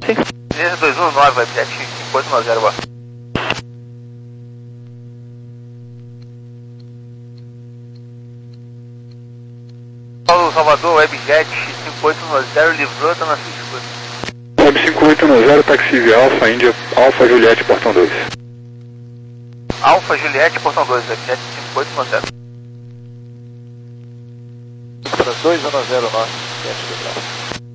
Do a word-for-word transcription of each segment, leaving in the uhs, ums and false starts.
Sim. Beleza, dois um nove, Webjet cinco oito nove zero, boa. Paulo Salvador, Webjet cinco oito nove zero, livrou, tá na fila. Web cinco oito nove zero, taxi Alfa, Índia, Alfa Juliette, portão dois. Alfa Juliette, portão dois, Webjet cinco oito nove zero. Para dois um zero nove, teste de grau.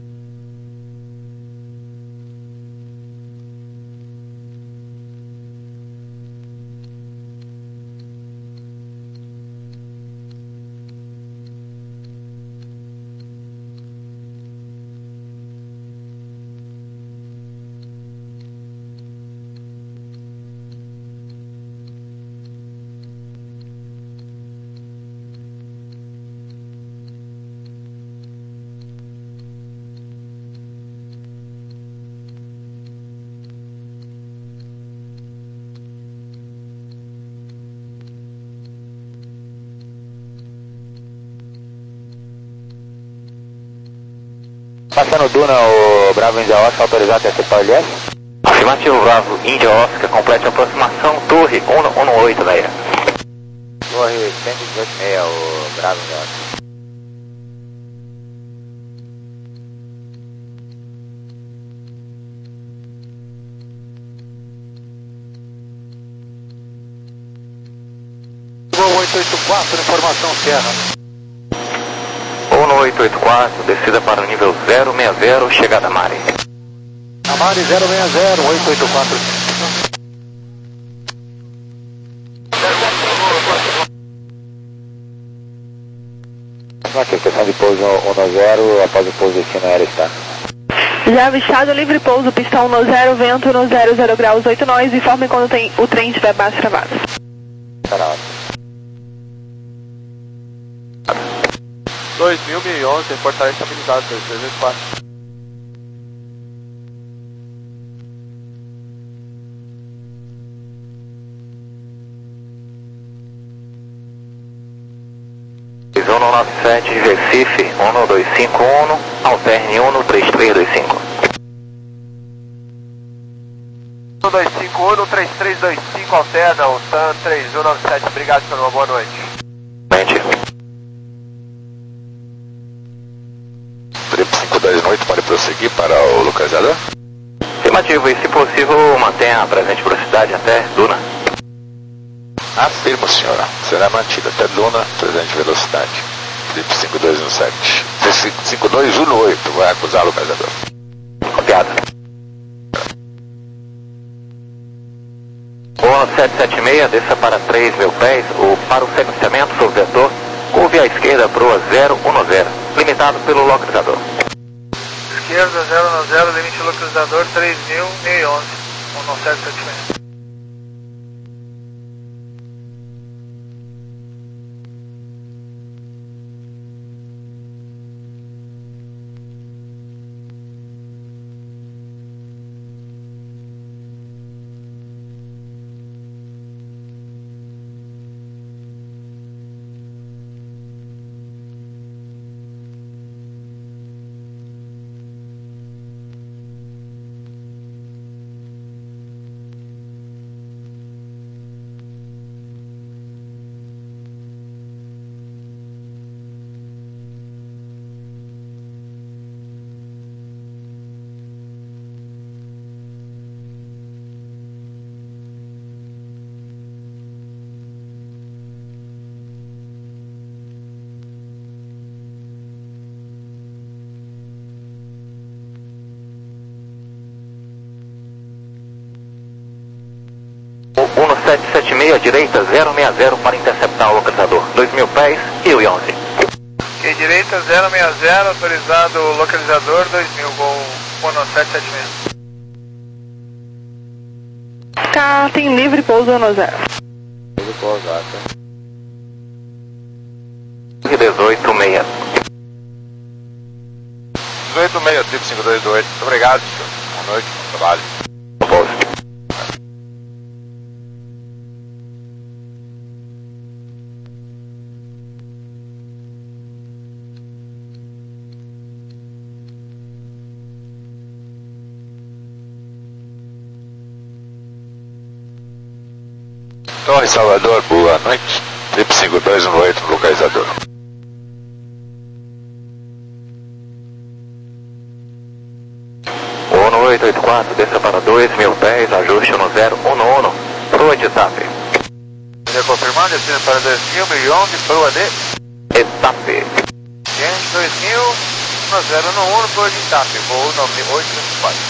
Passando Duna, o Bravo Índia Oscar, autorizado a acessar o L S? Afirmativo, Bravo Índia Oscar, complete a aproximação, torre um um oito na ilha. Torre cento e dezoito e meia, o Bravo Índia Oscar. oito oito quatro, informação Serra. um oito oito quatro, descida para o nível zero seis zero, chegada a Mari. A Mari zero seis zero, oito oito quatro. Aqui, questão de pouso um zero, após o pouso destino aéreo está. Já avistado, livre pouso, pista um zero, vento no zero zero graus oito nós, informe quando tem, o trem estiver baixo travado. Está na hora. dois mil e onze, reportar estabilidade, dois três oito quatro. um nove sete, Recife, um dois cinco um, alterne um três três dois cinco. um dois cinco um, três três dois cinco, alterna, o TAM três um nove sete, obrigado, senhor, uma boa noite. Mente. cinco dois oito, pode prosseguir para o localizador? Afirmativo, e se possível, mantenha a presente velocidade até Duna. Afirmo, senhora. Será mantida até Duna, presente velocidade. Felipe cinco dois um sete. cinco dois um oito, vai acusar o localizador. Copiado. O sete sete seis, desça para três mil pés, ou para o sequenciamento sobre o vetor, curve à esquerda para o zero um zero, limitado pelo localizador. Esquerda zero um zero, limite localizador três mil e onze, um sete sete seis. um sete sete seis, direita zero seis zero para interceptar o localizador. dois mil pés, Rio e onze. Ok, direita zero seis zero, autorizado localizador dois mil, voo um sete sete seis. Cá tem livre pouso um zero. Livre pouso, tá? dezoito seis. dezoito seis, Felipe cinco dois oito. Muito obrigado, senhor. Boa noite, bom trabalho. Pouso. Torre Salvador, boa noite. Trip cinco dois um oito no localizador. um oito oito quatro, desça para dois mil pés, ajuste no zero um um, proa de etape. Queria confirmar, destino para dois mil, milhão de proa de Etape. Gente dois mil, no zero um um, proa de etape, voo nove oito oito quatro.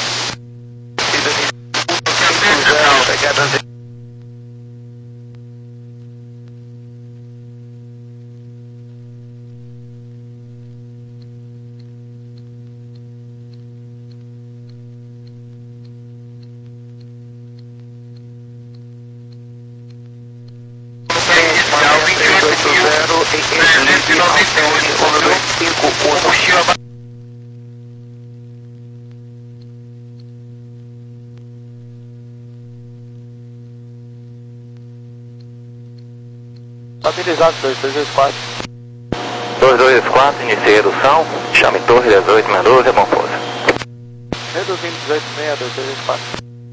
Estabilizado, dois dois dois quatro. dois dois quatro, iniciei redução, chame torre dezoito sessenta e dois, é bom pouso. Reduzindo dezoito seis, dois dois dois quatro.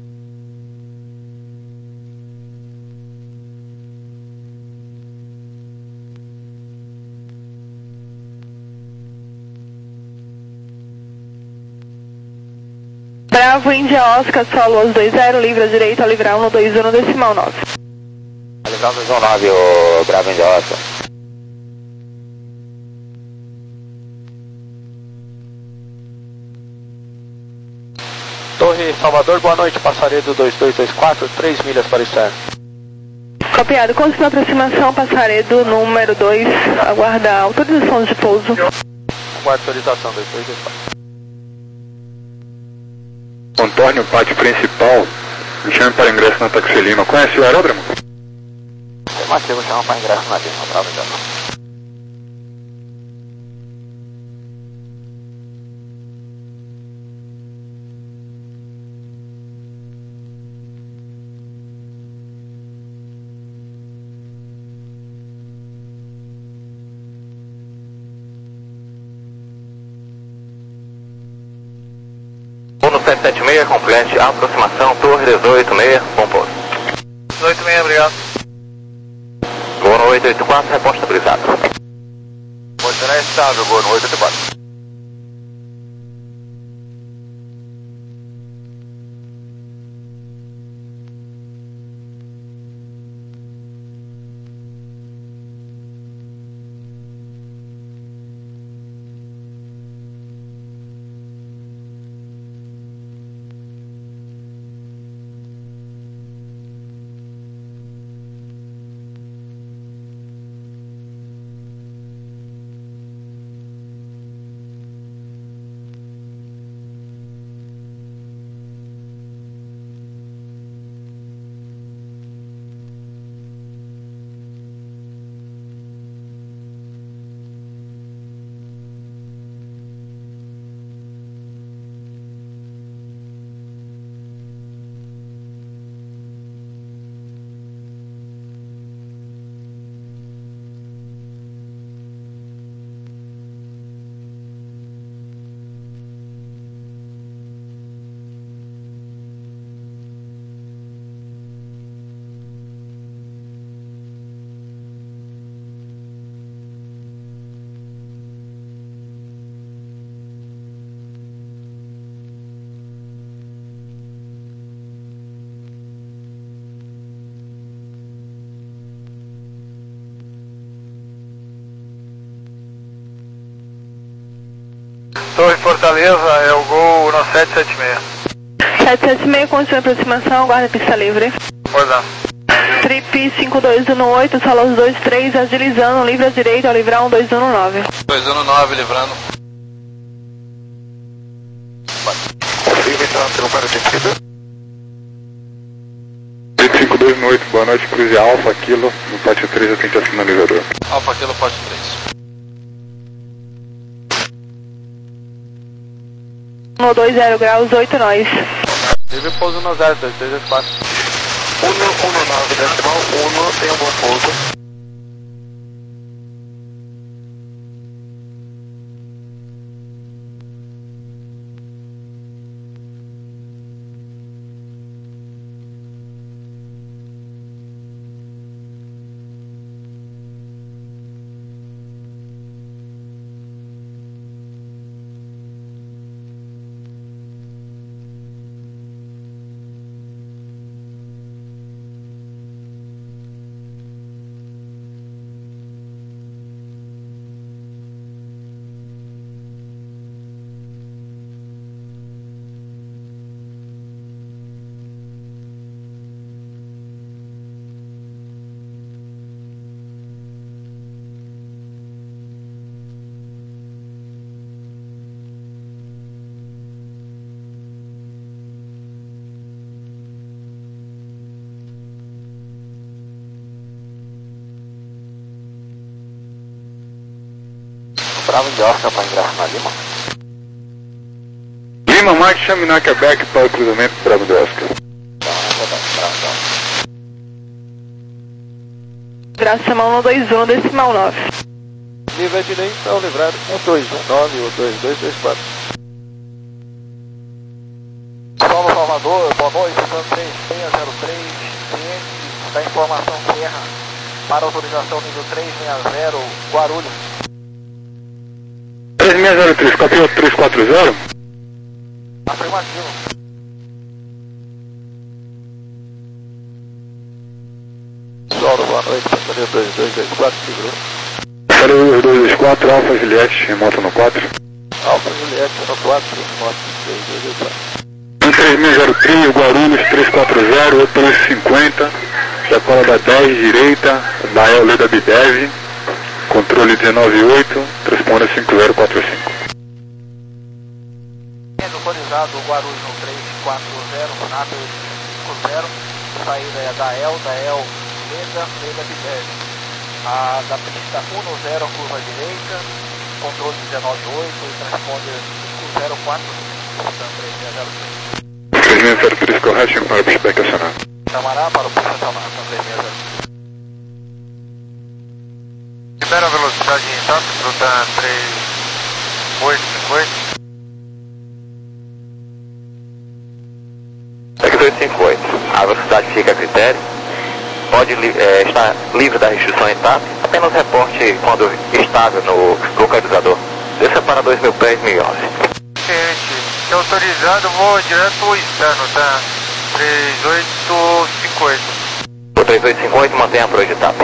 Bravo, Índia, Oscar, Solo, dois zero, livre à direita, livrar um dois um, decimal nove. Livrar um dois um nove, o Bravo Índia Oscar. Torre Salvador, boa noite, Passaredo dois dois dois quatro, três milhas para o externo. Copiado, consta na aproximação, Passaredo, número dois, aguarda autorização de pouso. Aguardo autorização, dois dois dois quatro. Antônio, pátio principal, me chame para ingresso na Taxi Lima. Conhece o aeródromo? Afirmativo, chama para ingresso na Lima, Bravo Índia Oscar. um sete sete seis, complete a aproximação, torre dezoito seis, bom pouso. dezoito seis, obrigado. um oito oito quatro, reposta estabilizado. Posicionar estável, voo no oito oito quatro. Torre Fortaleza, é o Gol no sete sete seis. sete sete seis, continua a aproximação, aguarda pista livre. Pois não. Trip cinco dois um oito, Solos dois três, agilizando, livre à direita, ao livrar um dois um nove. dois um nove, livrando. Trip cinco dois um oito, boa noite, Cruze Alfa, Kilo, no pátio três, atende ao sinalizador. Alfa Kilo, Forte três. No dois zero graus, oito nós. Livre pouso no zero, dois dois dois quatro. um um nove, decimal um, tem um bom pouso. Bravo de Oscar para ingresso na Lima. Lima, Mike, chame na Quebec para o cruzamento Bravo de Oscar. Então, é verdade, Bravo de Oscar. Graça mão no dois um, decimal nove. Livre à direita, ao livrado um dois um nove ou dois dois dois quatro. Solo Salvador, boa noite, Santa três seis zero três, ciente da informação Serra, para autorização nível três seis zero, Guarulhos. três seis zero três, copiou três quatro zero? Afirmativo. Solo, boa noite, Santa dois dois dois quatro, segurou. Falei dois dois quatro, Alfa Juliette, remoto no quatro. Alfa Juliette, no quatro, remoto dois dois dois quatro. três seis zero três, Guarulhos três quatro zero, três cinquenta, decola da dez, direita, da E L da Bidev, controle dezenove oito, responda cinco zero quatro cinco. Autorizado Guarulhos no três quatro zero, Nato cinco zero, saída é da E L, da E L, Leda, Leda Bidev. A da pista um zero, curva direita, controle dezenove oito, transponder cinco zero quatro cinco, três seis zero três. três seis zero três, correto, para o pushback acionado. Tamará para o pista Tamará, três seis zero três. Libera a velocidade em tato, fruta três oito cinco oito. Aqui dois cinco oito, a velocidade fica a critério, pode é, estar livre da restrição em tato, apenas reporte quando estável no localizador. Desça para dois mil pés, mil e onze. Gente, é autorizado, vou direto externo, tá? três oito cinco oito. O três oito cinco oito mantém a proa de TAP.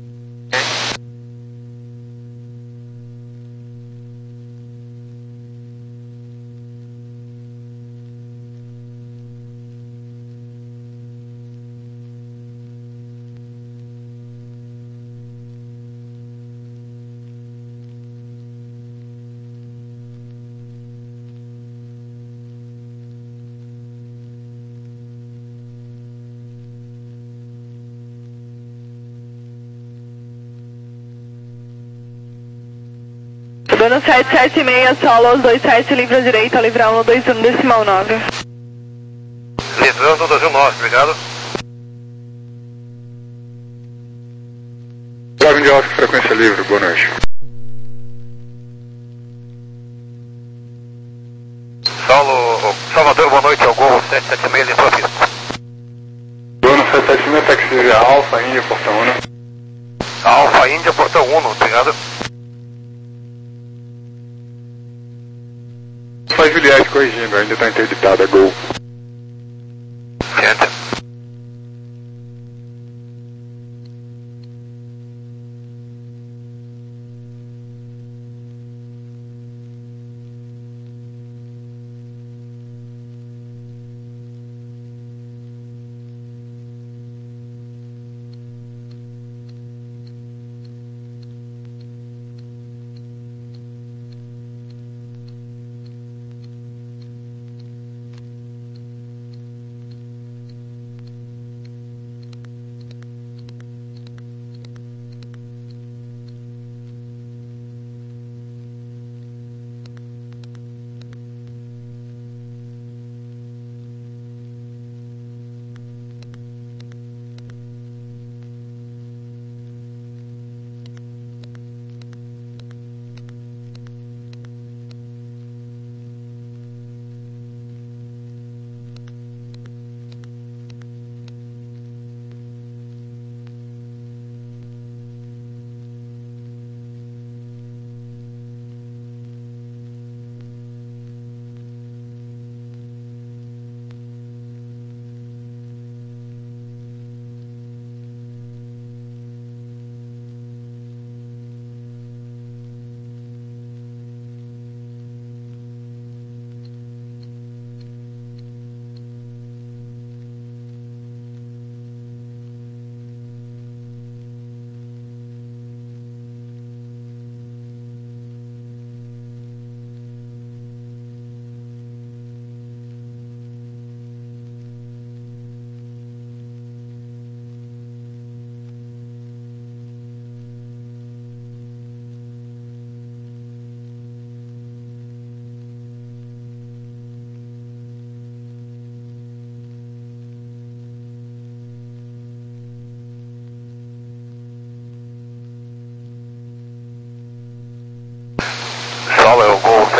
Dando sete sete seis, solo, dois sete, livre à direita, livrar um, dois um, decimal nove. Livrando dois um nove, obrigado. Bravo de Oscar, frequência livre, boa noite. Saulo, Salvador, boa noite, ao Gol sete sete seis, limpou a pista. Dono sete sete seis, taxi Alfa, Índia, Porta Uno. Alfa Índia, Porta Uno, obrigado. Alfa Juliette corrigindo, ainda está interditada, Gol. Certo.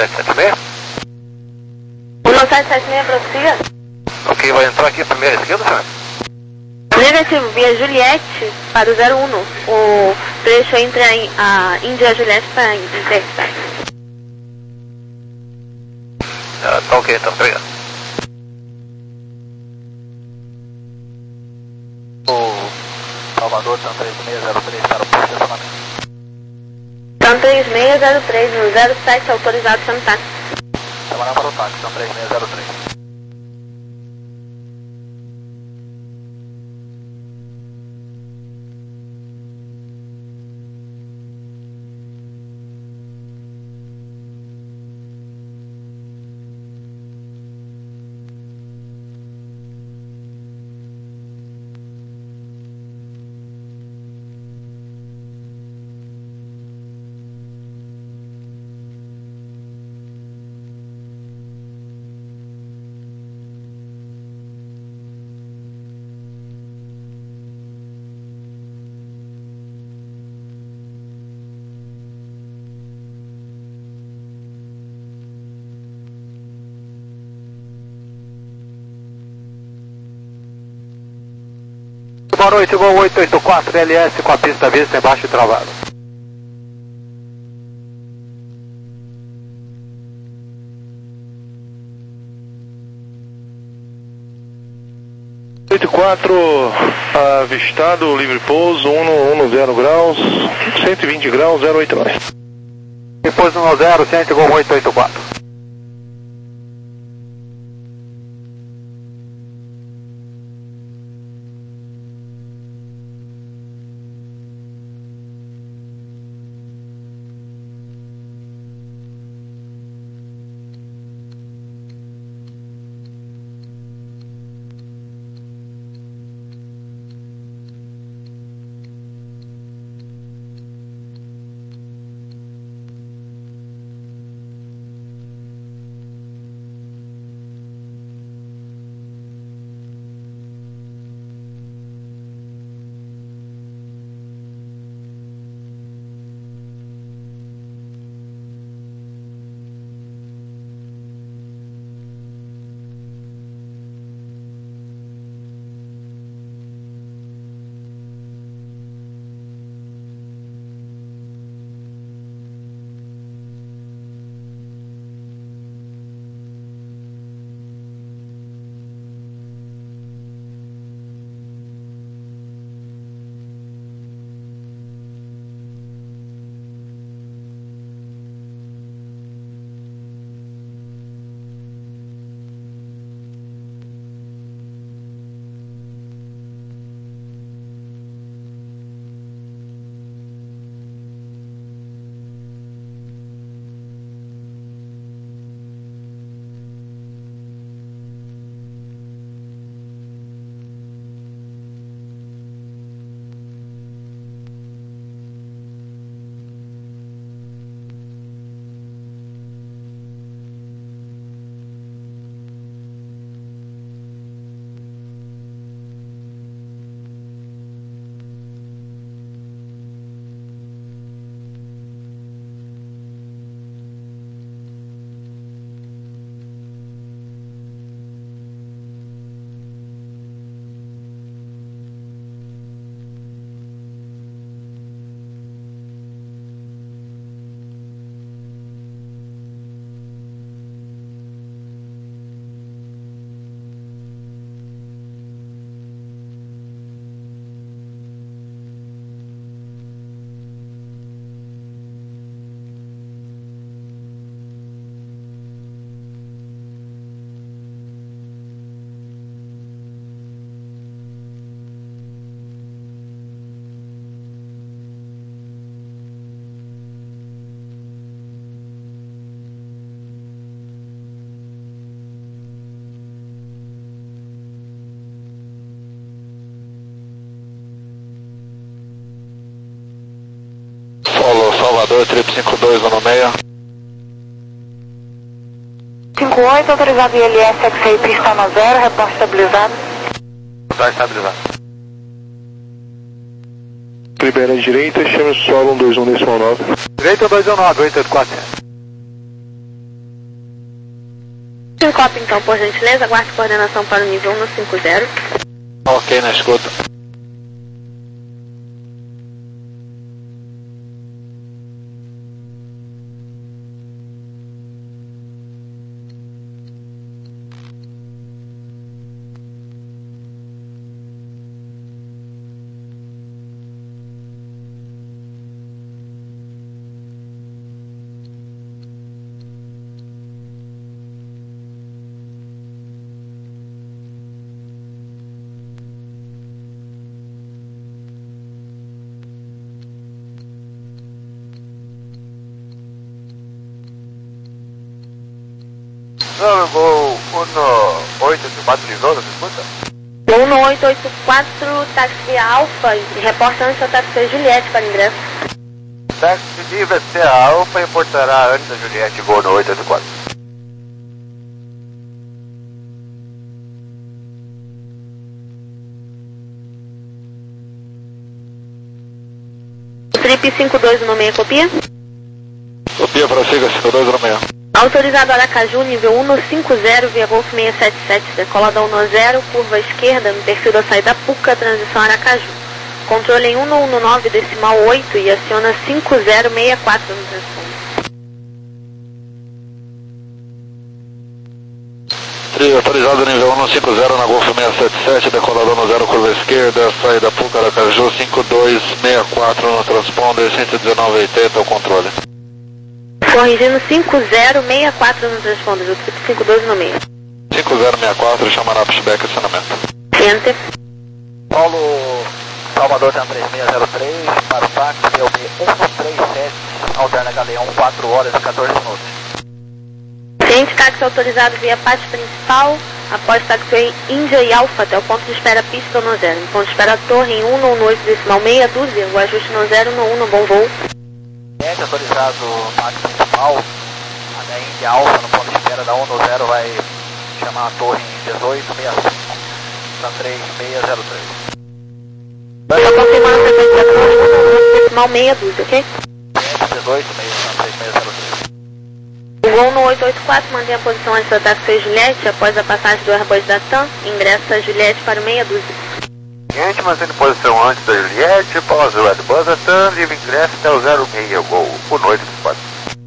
sete sete seis? um nove sete sete seis, prossiga. Ok, vai entrar aqui primeira esquerda, senhor? Negativo, via Juliette para o zero um. O trecho entre a, a Índia e a Juliette para a Intercidade. Ah, tá ok, então, obrigado. O Salvador, São três seis zero três, para o posicionamento. São três seis zero três, no zero sete, autorizado para o táxi. Trabalhar para o táxi, São três seis zero três. Boa noite, Gol oito oito quatro L S com a pista vista embaixo e travada. oito quatro, avistado, livre pouso, um zero graus, cento e vinte graus, zero oito nove. Depois um zero, cento, Gol oito oito quatro. Salvador, trip cinco dois um seis. cinco oito, autorizado I L S, X-Ray, pista no zero, reporte estabilizado. Está estabilizado. Libera a direita, chama o solo um dois um decimal nove. Direita um dois um nove, oito oito quatro. Sincope então, por gentileza, aguarde coordenação para o nível um cinco zero. Ok, na escuta. Não, vou um oito oito quatro de Zona, você escuta? um oito oito quatro, táxi Alfa, e reporta antes ao táxi Juliette para ingresso. Táxi livre até a Alfa e portará antes da Juliette, voo no oito oito quatro. Trip cinco dois no meio, copia? Copia, prossiga, cinco dois zero seis. Autorizado Aracaju, nível um cinco zero, via Golf seis sete sete, decola da um zero, curva esquerda, no perfil da saída Puca, transição Aracaju. Controle em um um nove, decimal oito e aciona cinco zero seis quatro no transponder. Trio autorizado nível um cinco zero na Golf seis sete sete, decolador no zero, curva esquerda, saída Puca, Aracaju, cinco dois seis quatro no transponder, cento e dezenove oitenta, o controle. Corrigindo cinco zero seis quatro no transponder, o trip cinco dois no meio. cinco zero seis quatro, chamará pushback e acionamento. Enter. Paulo Salvador tem três seis zero três, para o táxi B O B um três sete, alterna Galeão, quatro horas e quatorze minutos. Cliente táxi autorizado via pátio principal, após táxi Índia e Alfa até o ponto de espera pista no zero. Em ponto de espera torre em um um oito decimal meia dúzia, o ajuste no zero no um no bom voo. Cliente autorizado táxi principal, até Índia Alfa, no ponto de espera da um no zero, vai chamar a torre em dezoito sessenta e cinco, na três seis zero três. Vai só confirmar a frequência da torre em um um oito decimal meia dúzia, ok? Cliente dezoito, na três seis zero três. O voo no oito oito quatro mantém a posição antes do táxi Juliette, após a passagem do Airbus da TAM, ingressa Juliette para o meia dúzia. Cliente mantendo posição antes da Juliette, pausa o Airbus da TAM, livre ingresso até o zero seis, voo um oito quatro.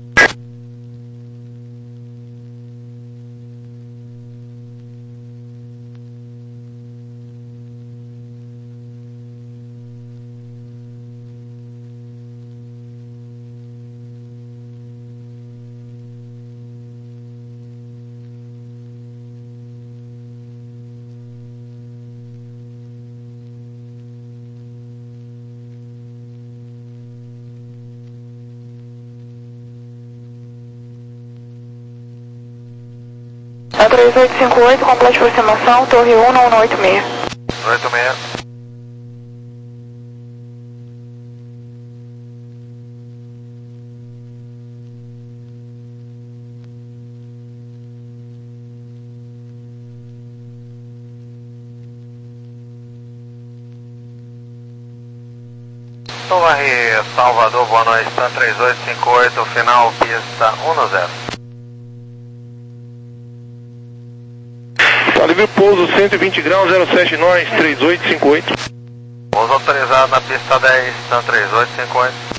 três oito cinco oito, complete aproximação, torre um no um oito seis. oito seis. Torre Salvador, boa noite, está três oito cinco oito, final pista um no zero. Tá livre pouso cento e vinte graus, zero sete nós, três oito cinco oito. Pouso autorizado na pista dez, está três oito cinco oito.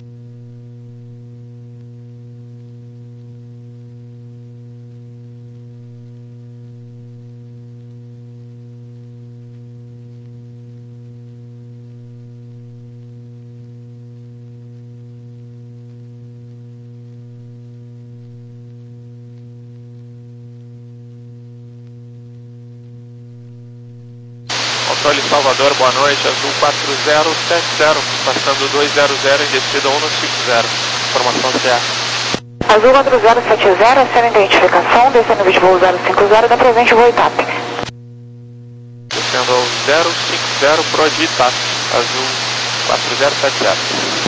Controle Salvador, boa noite, azul quatro zero sete zero, passando dois zero zero em descida um cinco zero, informação C A. Azul quatro zero sete zero, acena identificação, descendo vídeo voo zero cinco zero, da presente voo Itap. Descendo ao zero cinco zero, pro de Itap, azul quatro zero sete zero.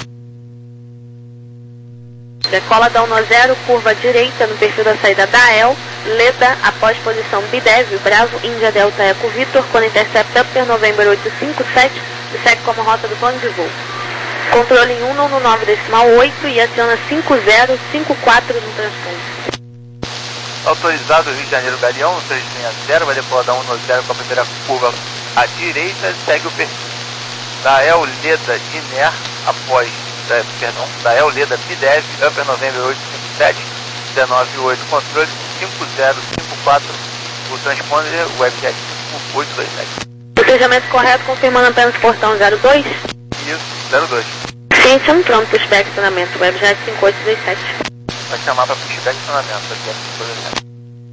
Decola da um zero, curva direita no perfil da saída da A E L, Leda, após posição B dez, Bravo, Índia Delta Eco Vitor, quando intercepta Upper November oito cinco sete e segue como rota do plano de voo. Controle em um um nove decimal oito e aciona cinco zero cinco quatro no transponder. Autorizado Rio de Janeiro Galeão, três seis zero, vai decolar da um no zero com a primeira curva à direita, segue o perfil da El Leda Iner, após, da, perdão, da El Leda Bidev, Upper November oito cinco sete, dezenove oito, controle cinco zero cinco quatro, o transponder Webjet cinco oito dois sete. Fechamento correto, confirmando apenas portão zero dois? Isso, zero dois. Ciência, pronto, pushback estacionamento, Webjet cinco oito dois sete. Vai chamar para pushback estacionamento, aqui é cinco oito dois sete.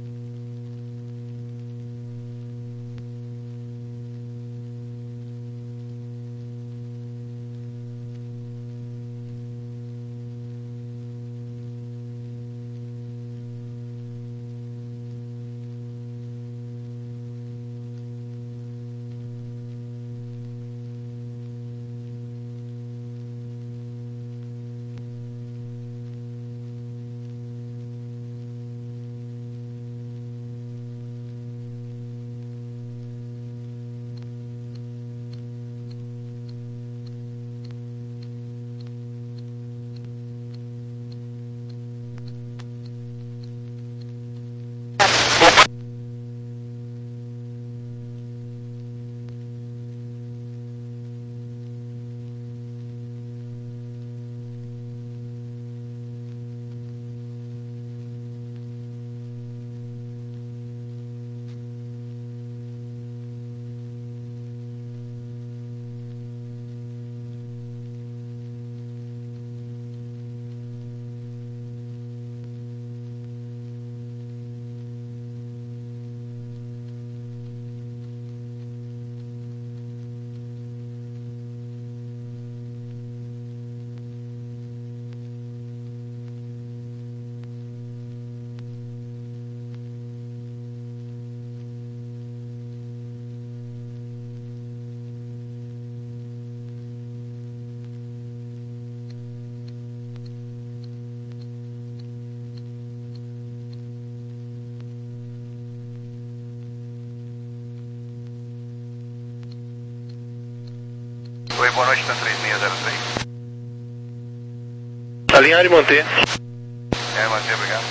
Oi, boa noite, tá três seis zero três. Alinhar e manter. É, manter, obrigado.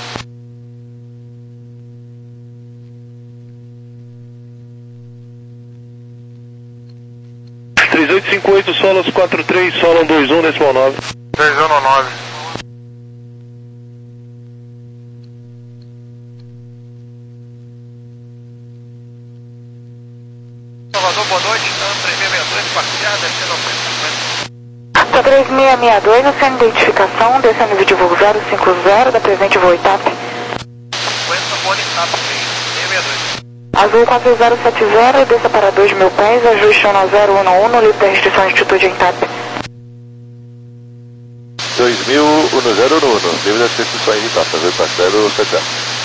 três oito cinco oito, Solas quatro três, Solon dois um, decimal nove. dois um nove. Salvador, boa noite, tá três seis seis dois, partilhada, descendo ao cento e cinquenta. Tá três seis seis dois, no sem identificação, descendo vídeo voo zero cinco zero, da presente voo I T A P. cinquenta, bônus I T A P, seis seis seis dois. Azul quatro zero sete zero, desça para dois mil pés, ajuste um zero um um, no livro da restrição de altitude em T A P. dois mil, um zero um, livre das restrições em T A P, parceiro sete zero.